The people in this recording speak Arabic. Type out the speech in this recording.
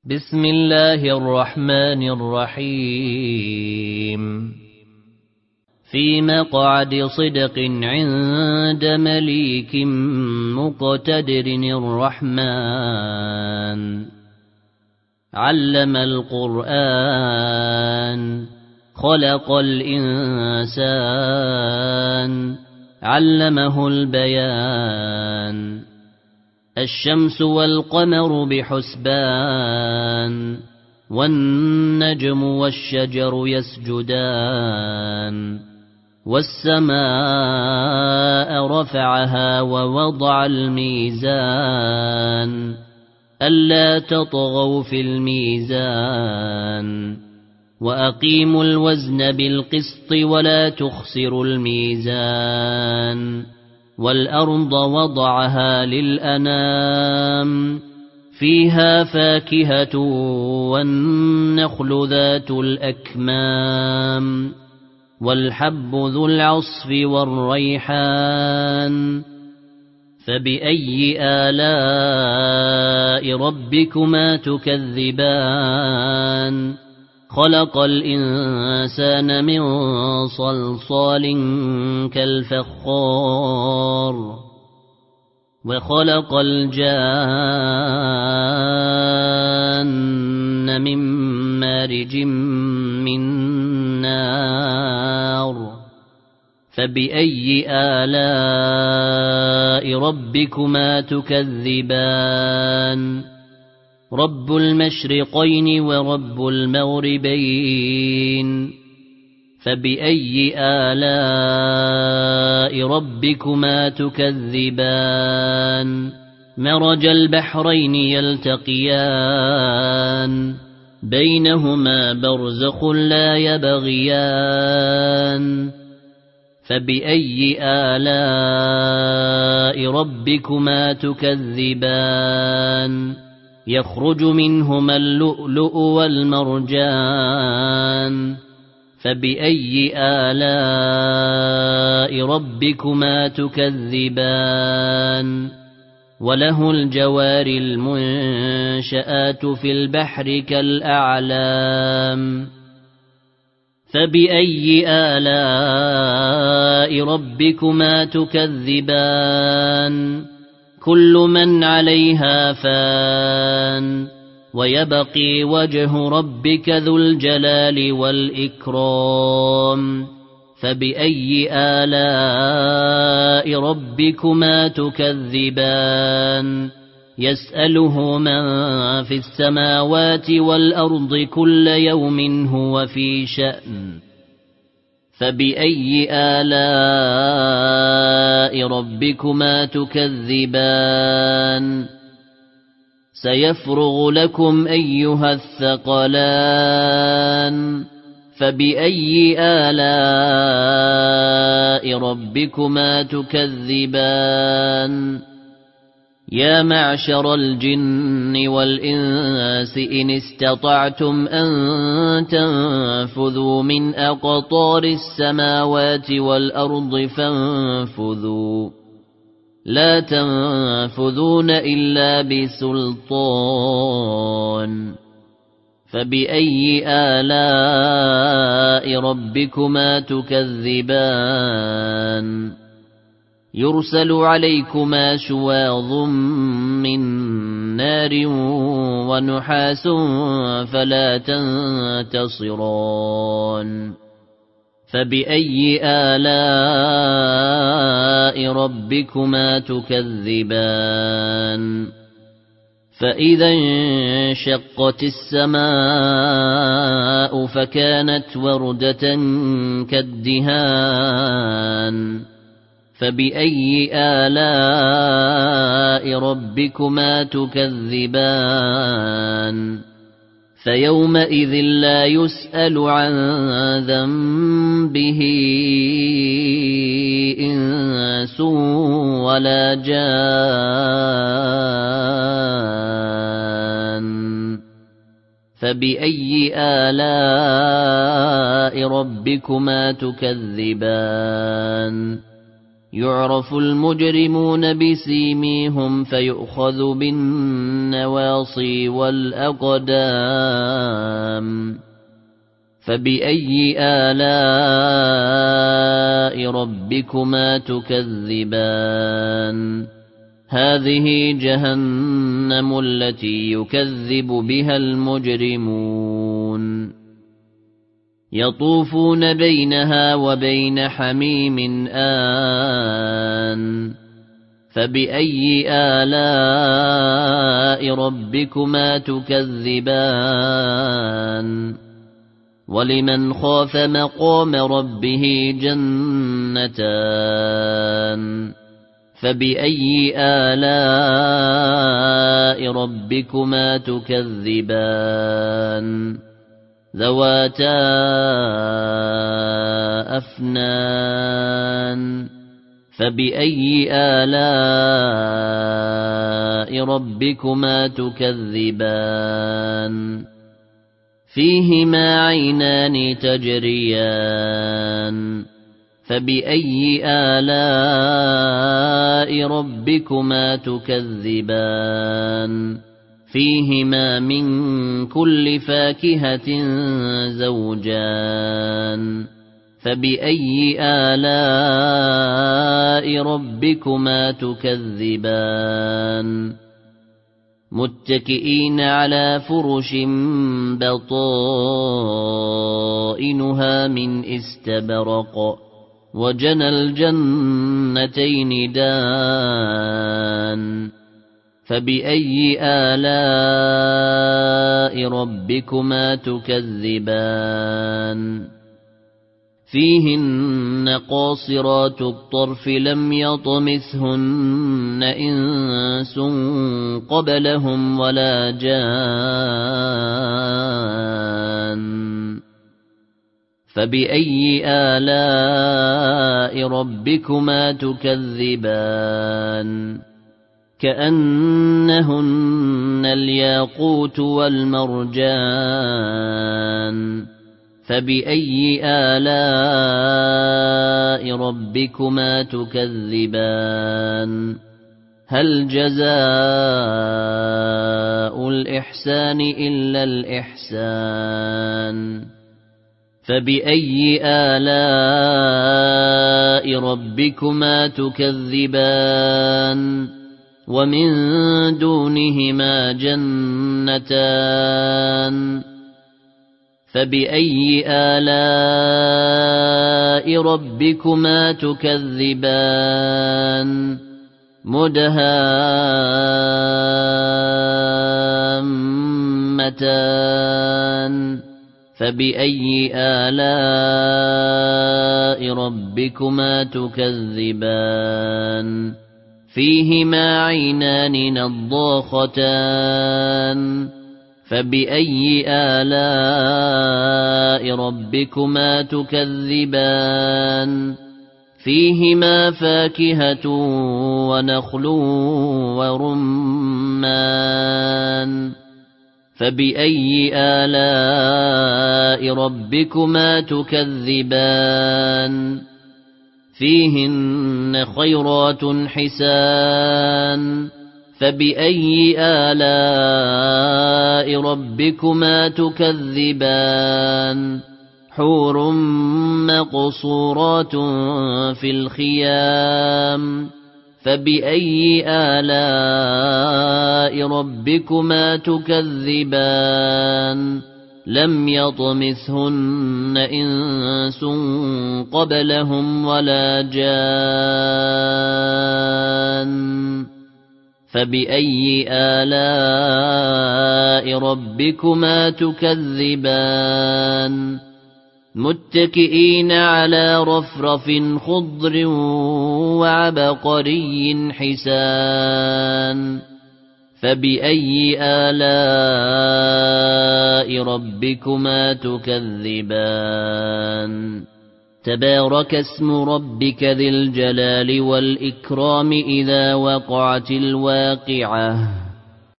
بسم الله الرحمن الرحيم في مقعد صدق عند مليك مقتدر الرحمن علم القرآن خلق الإنسان علمه البيان الشمس والقمر بحسبان والنجم والشجر يسجدان والسماء رفعها ووضع الميزان ألا تطغوا في الميزان وأقيموا الوزن بالقسط ولا تخسروا الميزان والأرض وضعها للأنام فيها فاكهة والنخل ذات الأكمام والحب ذو العصف والريحان فبأي آلاء ربكما تكذبان خلق الإنسان من صلصال كالفخار وخلق الجان من مارج من نار فبأي آلاء ربكما تكذبان رب المشرقين ورب المغربين فبأي آلاء ربكما تكذبان مرج البحرين يلتقيان بينهما برزخ لا يبغيان فبأي آلاء ربكما تكذبان يخرج منهما اللؤلؤ والمرجان فبأي آلاء ربكما تكذبان وله الجوار المنشآت في البحر كالأعلام فبأي آلاء ربكما تكذبان كل من عليها فان ويبقي وجه ربك ذو الجلال والإكرام فبأي آلاء ربكما تكذبان يسأله من في السماوات والأرض كل يوم هو في شأن فبأي آلاء ربكما تكذبان سيفرغ لكم أيها الثقلان فبأي آلاء ربكما تكذبان يا معشر الجن والإنس إن استطعتم أن تنفذوا من أقطار السماوات والأرض فانفذوا لا تنفذون إلا بسلطان فبأي آلاء ربكما تكذبان يرسل عليكما شواظ من نار ونحاس فلا تنتصران فبأي آلاء ربكما تكذبان فإذا انشقت السماء فكانت وردة كالدهان فبأي آلاء ربكما تكذبان فيومئذ لا يسأل عن ذنبه إنس ولا جان فبأي آلاء ربكما تكذبان يعرف المجرمون بسيميهم فيؤخذ بالنواصي والأقدام فبأي آلاء ربكما تكذبان هذه جهنم التي يكذب بها المجرمون يطوفون بينها وبين حميم آن فبأي آلاء ربكما تكذبان ولمن خاف مقام ربه جنتان فبأي آلاء ربكما تكذبان ذواتا أفنان فبأي آلاء ربكما تكذبان فيهما عينان تجريان فبأي آلاء ربكما تكذبان فيهما من كل فاكهة زوجان فبأي آلاء ربكما تكذبان متكئين على فرش بطائنها من استبرق وجنى الجنتين دان فبأي آلاء ربكما تكذبان فيهن قاصرات الطرف لم يطمثهن إنس قبلهم ولا جان فبأي آلاء ربكما تكذبان كأنهن الياقوت والمرجان فبأي آلاء ربكما تكذبان هل جزاء الإحسان إلا الإحسان فبأي آلاء ربكما تكذبان ومن دونهما جنتان فبأي آلاء ربكما تكذبان مدهامتان فبأي آلاء ربكما تكذبان فيهما عينان نضاختان فبأي آلاء ربكما تكذبان فيهما فاكهة ونخل ورمان فبأي آلاء ربكما تكذبان فيهن خيرات حسان فبأي آلاء ربكما تكذبان حور مقصورات في الخيام فبأي آلاء ربكما تكذبان لم يطمثهن إنس قبلهم ولا جان فبأي آلاء ربكما تكذبان متكئين على رفرف خضر وعبقري حسان فبأي آلاء ربكما تكذبان تبارك اسم ربك ذي الجلال والإكرام إذا وقعت الواقعة